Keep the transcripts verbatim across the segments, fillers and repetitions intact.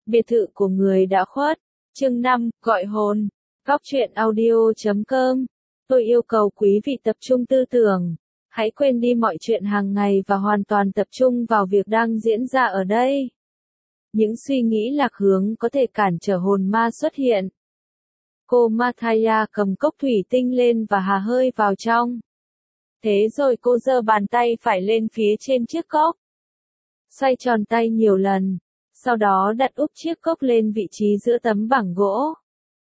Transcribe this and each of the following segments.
Biệt thự của người đã khuất. Chương năm, gọi hồn. Góc truyện audio chấm com. Tôi yêu cầu quý vị tập trung tư tưởng. Hãy quên đi mọi chuyện hàng ngày và hoàn toàn tập trung vào việc đang diễn ra ở đây. Những suy nghĩ lạc hướng có thể cản trở hồn ma xuất hiện. Cô Mathaya cầm cốc thủy tinh lên và hà hơi vào trong. Thế rồi cô giơ bàn tay phải lên phía trên chiếc cốc. Xoay tròn tay nhiều lần. Sau đó đặt úp chiếc cốc lên vị trí giữa tấm bảng gỗ.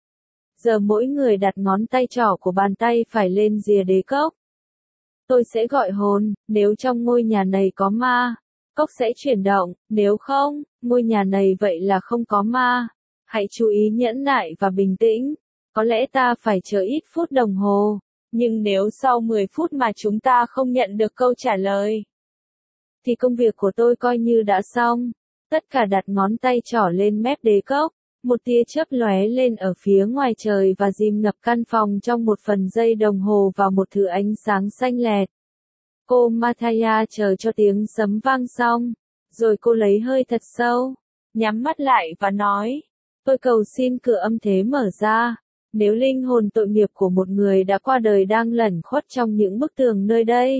Giờ mỗi người đặt ngón tay trỏ của bàn tay phải lên rìa đế cốc. Tôi sẽ gọi hồn, nếu trong ngôi nhà này có ma, cốc sẽ chuyển động, nếu không, ngôi nhà này vậy là không có ma. Hãy chú ý nhẫn nại và bình tĩnh, có lẽ ta phải chờ ít phút đồng hồ, nhưng nếu sau mười phút mà chúng ta không nhận được câu trả lời, thì công việc của tôi coi như đã xong. Tất cả đặt ngón tay trỏ lên mép đế cốc, một tia chớp lóe lên ở phía ngoài trời và dìm ngập căn phòng trong một phần giây đồng hồ vào một thứ ánh sáng xanh lẹt. Cô Mathaya chờ cho tiếng sấm vang xong, rồi cô lấy hơi thật sâu, nhắm mắt lại và nói, tôi cầu xin cửa âm thế mở ra, nếu linh hồn tội nghiệp của một người đã qua đời đang lẩn khuất trong những bức tường nơi đây.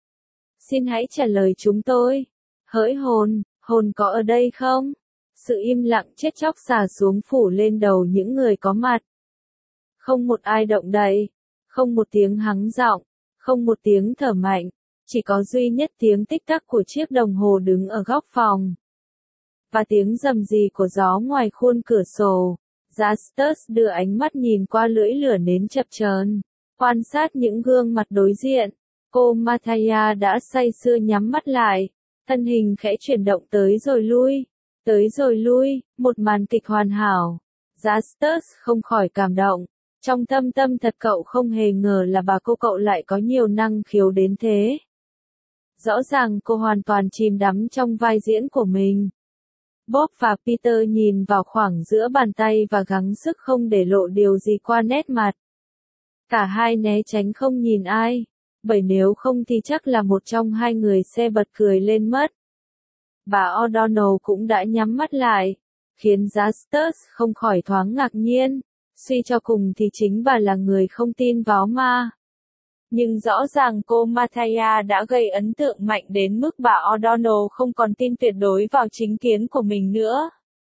Xin hãy trả lời chúng tôi. Hỡi hồn, hồn có ở đây không? Sự im lặng chết chóc xà xuống phủ lên đầu những người có mặt. Không một ai động đậy, không một tiếng hắng giọng, không một tiếng thở mạnh, chỉ có duy nhất tiếng tích tắc của chiếc đồng hồ đứng ở góc phòng. Và tiếng rầm rì của gió ngoài khuôn cửa sổ. Justus đưa ánh mắt nhìn qua lưỡi lửa nến chập chờn, quan sát những gương mặt đối diện. Cô Mathaya đã say sưa nhắm mắt lại, thân hình khẽ chuyển động tới rồi lui, tới rồi lui, một màn kịch hoàn hảo. Justus không khỏi cảm động, trong thâm tâm thật cậu không hề ngờ là bà cô cậu lại có nhiều năng khiếu đến thế. Rõ ràng cô hoàn toàn chìm đắm trong vai diễn của mình. Bob và Peter nhìn vào khoảng giữa bàn tay và gắng sức không để lộ điều gì qua nét mặt. Cả hai né tránh không nhìn ai, bởi nếu không thì chắc là một trong hai người sẽ bật cười lên mất. Bà O'Donnell cũng đã nhắm mắt lại, khiến Justus không khỏi thoáng ngạc nhiên, suy cho cùng thì chính bà là người không tin vào ma. Nhưng rõ ràng cô Mathaya đã gây ấn tượng mạnh đến mức bà O'Donnell không còn tin tuyệt đối vào chính kiến của mình nữa.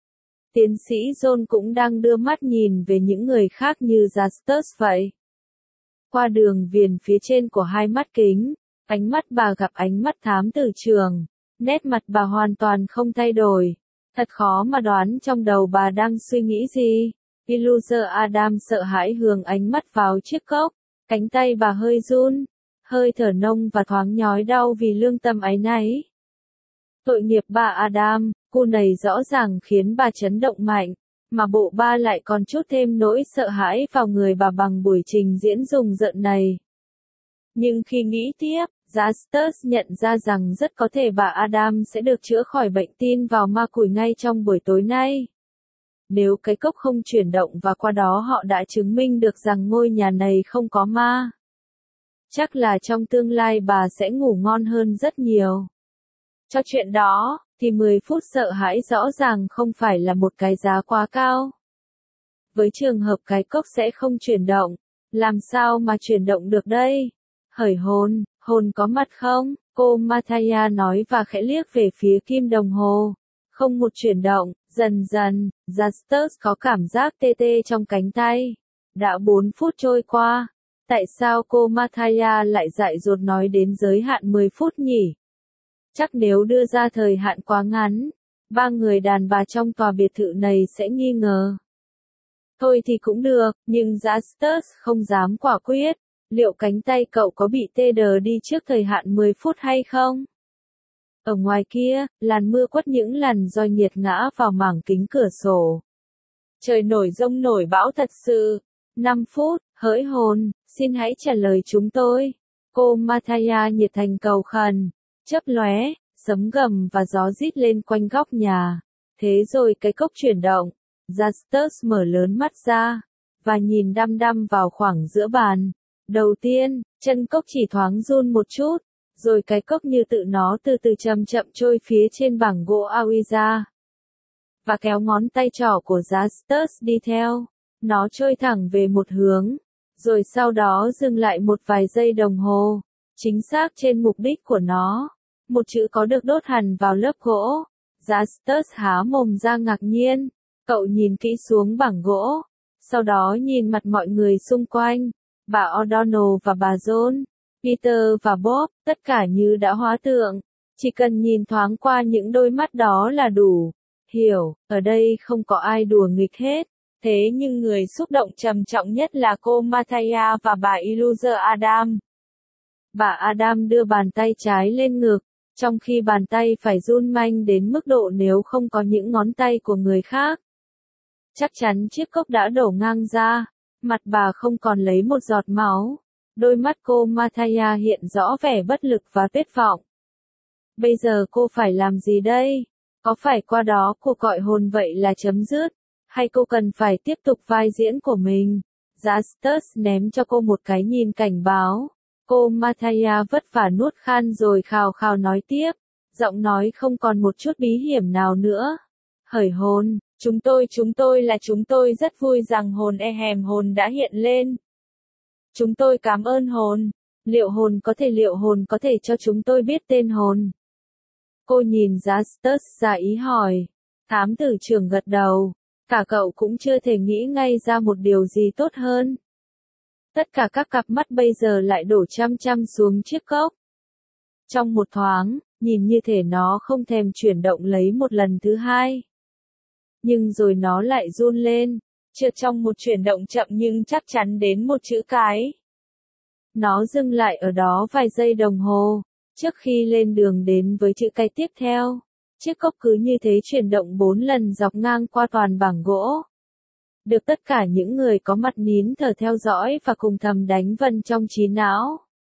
Tiến sĩ John cũng đang đưa mắt nhìn về những người khác như Justus vậy. Qua đường viền phía trên của hai mắt kính, ánh mắt bà gặp ánh mắt thám tử trường, nét mặt bà hoàn toàn không thay đổi. Thật khó mà đoán trong đầu bà đang suy nghĩ gì. Iluser Adam sợ hãi hướng ánh mắt vào chiếc cốc. Cánh tay bà hơi run, hơi thở nông và thoáng nhói đau vì lương tâm áy náy. Tội nghiệp bà Adam, cô này rõ ràng khiến bà chấn động mạnh, mà bộ ba lại còn chút thêm nỗi sợ hãi vào người bà bằng buổi trình diễn rùng rợn này. Nhưng khi nghĩ tiếp, Justus nhận ra rằng rất có thể bà Adam sẽ được chữa khỏi bệnh tin vào ma quỷ ngay trong buổi tối nay. Nếu cái cốc không chuyển động và qua đó họ đã chứng minh được rằng ngôi nhà này không có ma. Chắc là trong tương lai bà sẽ ngủ ngon hơn rất nhiều. Cho chuyện đó, thì mười phút sợ hãi rõ ràng không phải là một cái giá quá cao. Với trường hợp cái cốc sẽ không chuyển động, làm sao mà chuyển động được đây? Hởi hồn, hồn có mặt không? Cô Mathaya nói và khẽ liếc về phía kim đồng hồ. Không một chuyển động, dần dần, Justus có cảm giác tê tê trong cánh tay. Đã bốn phút trôi qua, tại sao cô Mathaya lại dại dột nói đến giới hạn mười phút nhỉ? Chắc nếu đưa ra thời hạn quá ngắn, ba người đàn bà trong tòa biệt thự này sẽ nghi ngờ. Thôi thì cũng được, nhưng Justus không dám quả quyết, liệu cánh tay cậu có bị tê đờ đi trước thời hạn mười phút hay không? Ở ngoài kia, làn mưa quất những làn roi nhiệt ngã vào mảng kính cửa sổ. Trời nổi giông nổi bão thật sự. năm phút, hỡi hồn, xin hãy trả lời chúng tôi. Cô Mathaya nhiệt thành cầu khẩn, chớp lóe, sấm gầm và gió rít lên quanh góc nhà. Thế rồi cái cốc chuyển động. Justus mở lớn mắt ra, và nhìn đăm đăm vào khoảng giữa bàn. Đầu tiên, chân cốc chỉ thoáng run một chút. Rồi cái cốc như tự nó từ từ chậm chậm trôi phía trên bảng gỗ Ouija. và kéo ngón tay trỏ của Justus đi theo. Nó trôi thẳng về một hướng, rồi sau đó dừng lại một vài giây đồng hồ, chính xác trên mục đích của nó. Một chữ có được đốt hẳn vào lớp gỗ. Justus há mồm ra ngạc nhiên. Cậu nhìn kỹ xuống bảng gỗ, sau đó nhìn mặt mọi người xung quanh, bà O'Donnell và bà John, Peter và Bob, tất cả như đã hóa tượng. Chỉ cần nhìn thoáng qua những đôi mắt đó là đủ. Hiểu, ở đây không có ai đùa nghịch hết. Thế nhưng người xúc động trầm trọng nhất là cô Mathia và bà Elizur Adam. Bà Adam đưa bàn tay trái lên ngực, trong khi bàn tay phải run manh đến mức độ nếu không có những ngón tay của người khác. Chắc chắn chiếc cốc đã đổ ngang ra, mặt bà không còn lấy một giọt máu. Đôi mắt cô Mathia hiện rõ vẻ bất lực và tuyệt vọng. Bây giờ cô phải làm gì đây? Có phải qua đó cuộc gọi hồn vậy là chấm dứt? Hay cô cần phải tiếp tục vai diễn của mình? Justus ném cho cô một cái nhìn cảnh báo. Cô Mathia vất vả nuốt khan rồi khào khào nói tiếp. Giọng nói không còn một chút bí hiểm nào nữa. Hởi hồn, chúng tôi chúng tôi là chúng tôi rất vui rằng hồn e hèm hồn đã hiện lên. Chúng tôi cảm ơn hồn. Liệu hồn có thể liệu hồn có thể cho chúng tôi biết tên hồn? Cô nhìn Justus ra ý hỏi. Thám tử trưởng gật đầu. Cả cậu cũng chưa thể nghĩ ngay ra một điều gì tốt hơn. Tất cả các cặp mắt bây giờ lại đổ chăm chăm xuống chiếc cốc. Trong một thoáng, nhìn như thể nó không thèm chuyển động lấy một lần thứ hai. Nhưng rồi nó lại run lên, trượt trong một chuyển động chậm nhưng chắc chắn đến một chữ cái. Nó dừng lại ở đó vài giây đồng hồ, trước khi lên đường đến với chữ cái tiếp theo. Chiếc cốc cứ như thế chuyển động bốn lần dọc ngang qua toàn bảng gỗ. Được tất cả những người có mặt nín thở theo dõi và cùng thầm đánh vần trong trí não.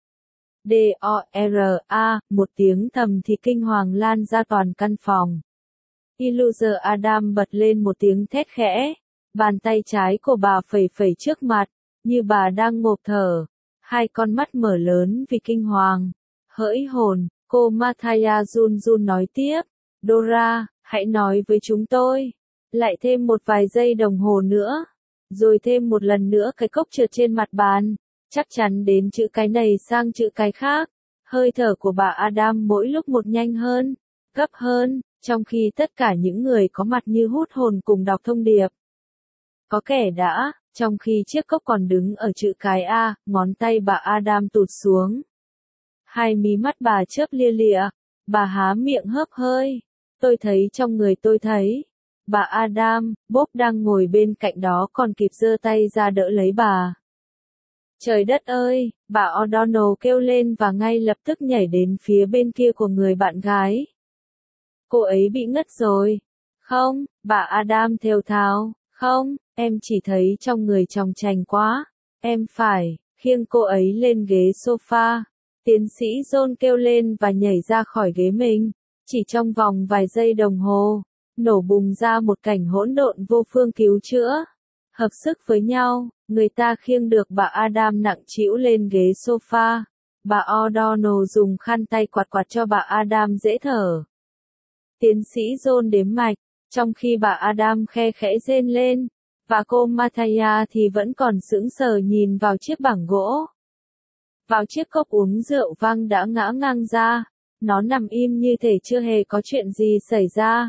D O R A, một tiếng thầm thì kinh hoàng lan ra toàn căn phòng. Elizur Adam bật lên một tiếng thét khẽ. Bàn tay trái của bà phẩy phẩy trước mặt, như bà đang ngộp thở. Hai con mắt mở lớn vì kinh hoàng. Hỡi hồn, cô Mathia run run nói tiếp. Dora, hãy nói với chúng tôi. Lại thêm một vài giây đồng hồ nữa. Rồi thêm một lần nữa cái cốc trượt trên mặt bàn. Chắc chắn đến chữ cái này sang chữ cái khác. Hơi thở của bà Adam mỗi lúc một nhanh hơn, gấp hơn, trong khi tất cả những người có mặt như hút hồn cùng đọc thông điệp. Có kẻ đã, trong khi chiếc cốc còn đứng ở chữ cái A, ngón tay bà Adam tụt xuống. Hai mí mắt bà chớp lia lịa, bà há miệng hớp hơi. Tôi thấy trong người tôi thấy. Bà Adam, Bob đang ngồi bên cạnh đó còn kịp giơ tay ra đỡ lấy bà. Trời đất ơi, bà O'Donnell kêu lên và ngay lập tức nhảy đến phía bên kia của người bạn gái. Cô ấy bị ngất rồi. Không, bà Adam thều thào, không, em chỉ thấy trong người chòng chành quá. Em phải, khiêng cô ấy lên ghế sofa. Tiến sĩ John kêu lên và nhảy ra khỏi ghế mình. Chỉ trong vòng vài giây đồng hồ, nổ bùng ra một cảnh hỗn độn vô phương cứu chữa. Hợp sức với nhau, người ta khiêng được bà Adam nặng trĩu lên ghế sofa. Bà O'Donnell dùng khăn tay quạt quạt cho bà Adam dễ thở. Tiến sĩ John đếm mạch, trong khi bà Adam khe khẽ rên lên, và cô Mathia thì vẫn còn sững sờ nhìn vào chiếc bảng gỗ. Vào chiếc cốc uống rượu vang đã ngã ngang ra, nó nằm im như thể chưa hề có chuyện gì xảy ra.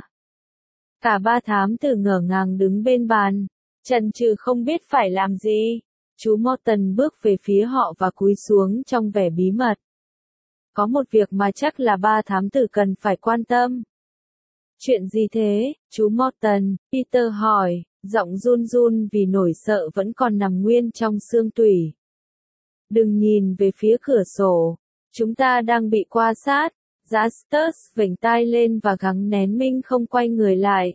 Cả ba thám tử ngỡ ngàng đứng bên bàn, chần chừ không biết phải làm gì. Chú Morton bước về phía họ và cúi xuống trong vẻ bí mật. Có một việc mà chắc là ba thám tử cần phải quan tâm. Chuyện gì thế, chú Morton? Peter hỏi, giọng run run vì nỗi sợ vẫn còn nằm nguyên trong xương tủy. Đừng nhìn về phía cửa sổ. Chúng ta đang bị qua sát. Justus vểnh tai lên và gắng nén minh không quay người lại.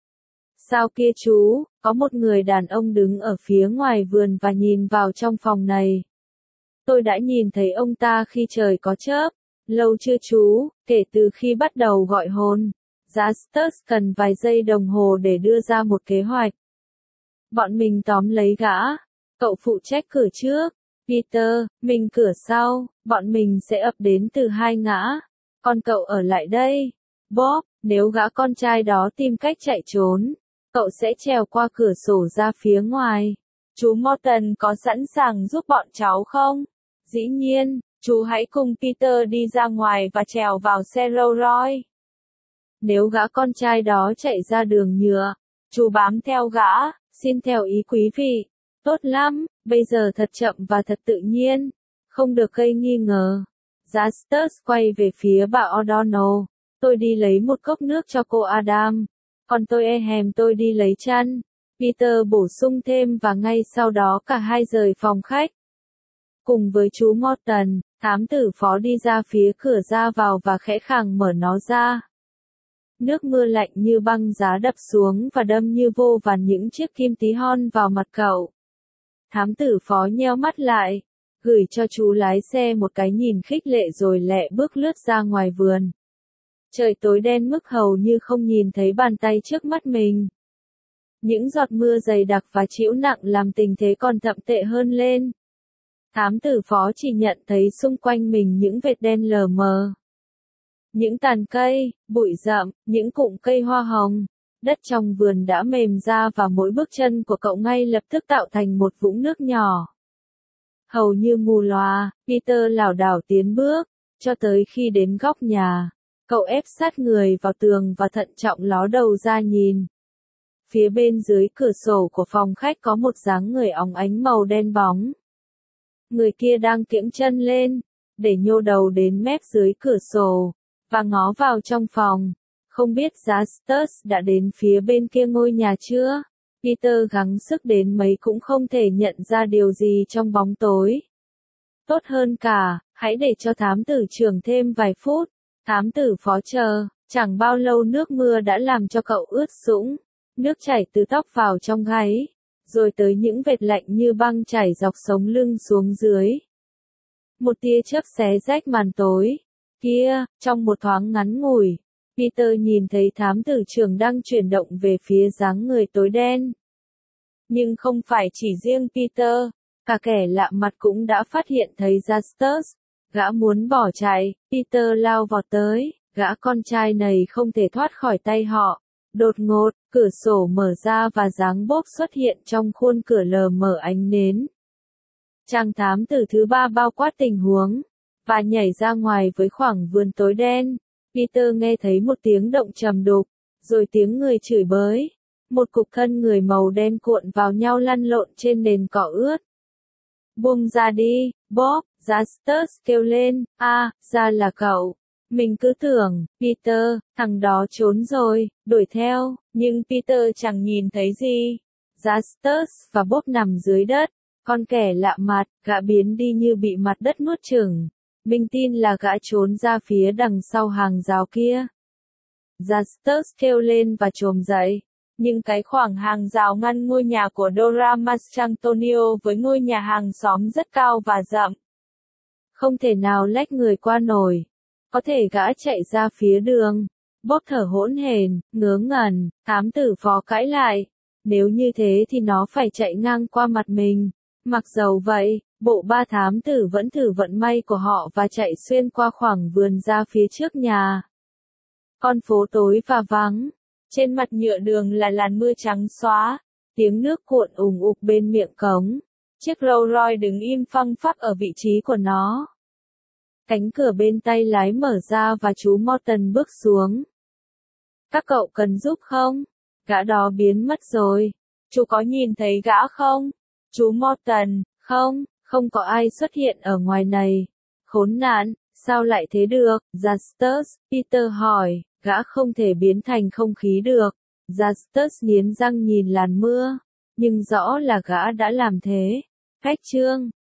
Sao kia chú, có một người đàn ông đứng ở phía ngoài vườn và nhìn vào trong phòng này. Tôi đã nhìn thấy ông ta khi trời có chớp. Lâu chưa chú, kể từ khi bắt đầu gọi hồn. Justus cần vài giây đồng hồ để đưa ra một kế hoạch. Bọn mình tóm lấy gã. Cậu phụ trách cửa trước. Peter, mình cửa sau. Bọn mình sẽ ập đến từ hai ngã. Còn cậu ở lại đây. Bob, Nếu gã con trai đó tìm cách chạy trốn, cậu sẽ trèo qua cửa sổ ra phía ngoài. Chú Morton có sẵn sàng giúp bọn cháu không? Dĩ nhiên, chú hãy cùng Peter đi ra ngoài và trèo vào xe Rolls Royce. Nếu gã con trai đó chạy ra đường nhựa, chú bám theo gã, xin theo ý quý vị. Tốt lắm, bây giờ thật chậm và thật tự nhiên, không được gây nghi ngờ. Justus quay về phía bà O'Donnell. Tôi đi lấy một cốc nước cho cô Adam. Còn tôi e hèm tôi đi lấy chăn. Peter bổ sung thêm và ngay sau đó cả hai rời phòng khách. Cùng với chú Morton, thám tử phó đi ra phía cửa ra vào và khẽ khàng mở nó ra. Nước mưa lạnh như băng giá đập xuống và đâm như vô vàn những chiếc kim tí hon vào mặt cậu. Thám tử phó nheo mắt lại, gửi cho chú lái xe một cái nhìn khích lệ rồi lẹ bước lướt ra ngoài vườn. Trời tối đen mức hầu như không nhìn thấy bàn tay trước mắt mình. Những giọt mưa dày đặc và trĩu nặng làm tình thế còn thậm tệ hơn lên. Thám tử phó chỉ nhận thấy xung quanh mình những vệt đen lờ mờ. Những tàn cây, bụi rậm, những cụm cây hoa hồng. Đất trong vườn đã mềm ra và mỗi bước chân của cậu ngay lập tức tạo thành một vũng nước nhỏ. Hầu như mù lòa, Peter lảo đảo tiến bước, cho tới khi đến góc nhà. Cậu ép sát người vào tường và thận trọng ló đầu ra nhìn. Phía bên dưới cửa sổ của phòng khách có một dáng người óng ánh màu đen bóng. Người kia đang kiễng chân lên, để nhô đầu đến mép dưới cửa sổ, và ngó vào trong phòng. Không biết Justus đã đến phía bên kia ngôi nhà chưa? Peter gắng sức đến mấy cũng không thể nhận ra điều gì trong bóng tối. Tốt hơn cả, hãy để cho thám tử trưởng thêm vài phút. Thám tử phó chờ, chẳng bao lâu nước mưa đã làm cho cậu ướt sũng. Nước chảy từ tóc vào trong gáy, rồi tới những vệt lạnh như băng chảy dọc sống lưng xuống dưới. Một tia chớp xé rách màn tối. Kia, trong một thoáng ngắn ngủi, Peter nhìn thấy thám tử trưởng đang chuyển động về phía dáng người tối đen. Nhưng không phải chỉ riêng Peter, cả kẻ lạ mặt cũng đã phát hiện thấy Justus. Gã muốn bỏ chạy, Peter lao vọt tới, gã con trai này không thể thoát khỏi tay họ. Đột ngột, cửa sổ mở ra và dáng Bob xuất hiện trong khuôn cửa lờ mờ ánh nến. Chàng thám tử thứ ba bao quát tình huống, và nhảy ra ngoài với khoảng vườn tối đen. Peter nghe thấy một tiếng động trầm đục, rồi tiếng người chửi bới. Một cục thân người màu đen cuộn vào nhau lăn lộn trên nền cỏ ướt. Buông ra đi, Bob, Justus kêu lên, a, à, ra là cậu. Mình cứ tưởng, Peter, thằng đó trốn rồi, đuổi theo, nhưng Peter chẳng nhìn thấy gì. Justus và Bob nằm dưới đất, con kẻ lạ mặt, gã biến đi như bị mặt đất nuốt chửng. Mình tin là gã trốn ra phía đằng sau hàng rào kia. Justus kêu lên và chồm dậy. Nhưng cái khoảng hàng rào ngăn ngôi nhà của Dora Mastrantonio với ngôi nhà hàng xóm rất cao và rậm. Không thể nào lách người qua nổi. Có thể gã chạy ra phía đường. Bob thở hỗn hển, ngớ ngẩn, thám tử phó cãi lại. Nếu như thế thì nó phải chạy ngang qua mặt mình. Mặc dầu vậy, bộ ba thám tử vẫn thử vận may của họ và chạy xuyên qua khoảng vườn ra phía trước nhà. Con phố tối và vắng. Trên mặt nhựa đường là làn mưa trắng xóa. Tiếng nước cuộn ùng ục bên miệng cống. Chiếc Rolls Royce đứng im phăng phắc ở vị trí của nó. Cánh cửa bên tay lái mở ra và chú Morton bước xuống. Các cậu cần giúp không? Gã đó biến mất rồi. Chú có nhìn thấy gã không? Chú Morton, không, không có ai xuất hiện ở ngoài này. Khốn nạn, sao lại thế được? Justus, Peter hỏi, gã không thể biến thành không khí được. Justus nghiến răng nhìn làn mưa, nhưng rõ là gã đã làm thế. Khách trương,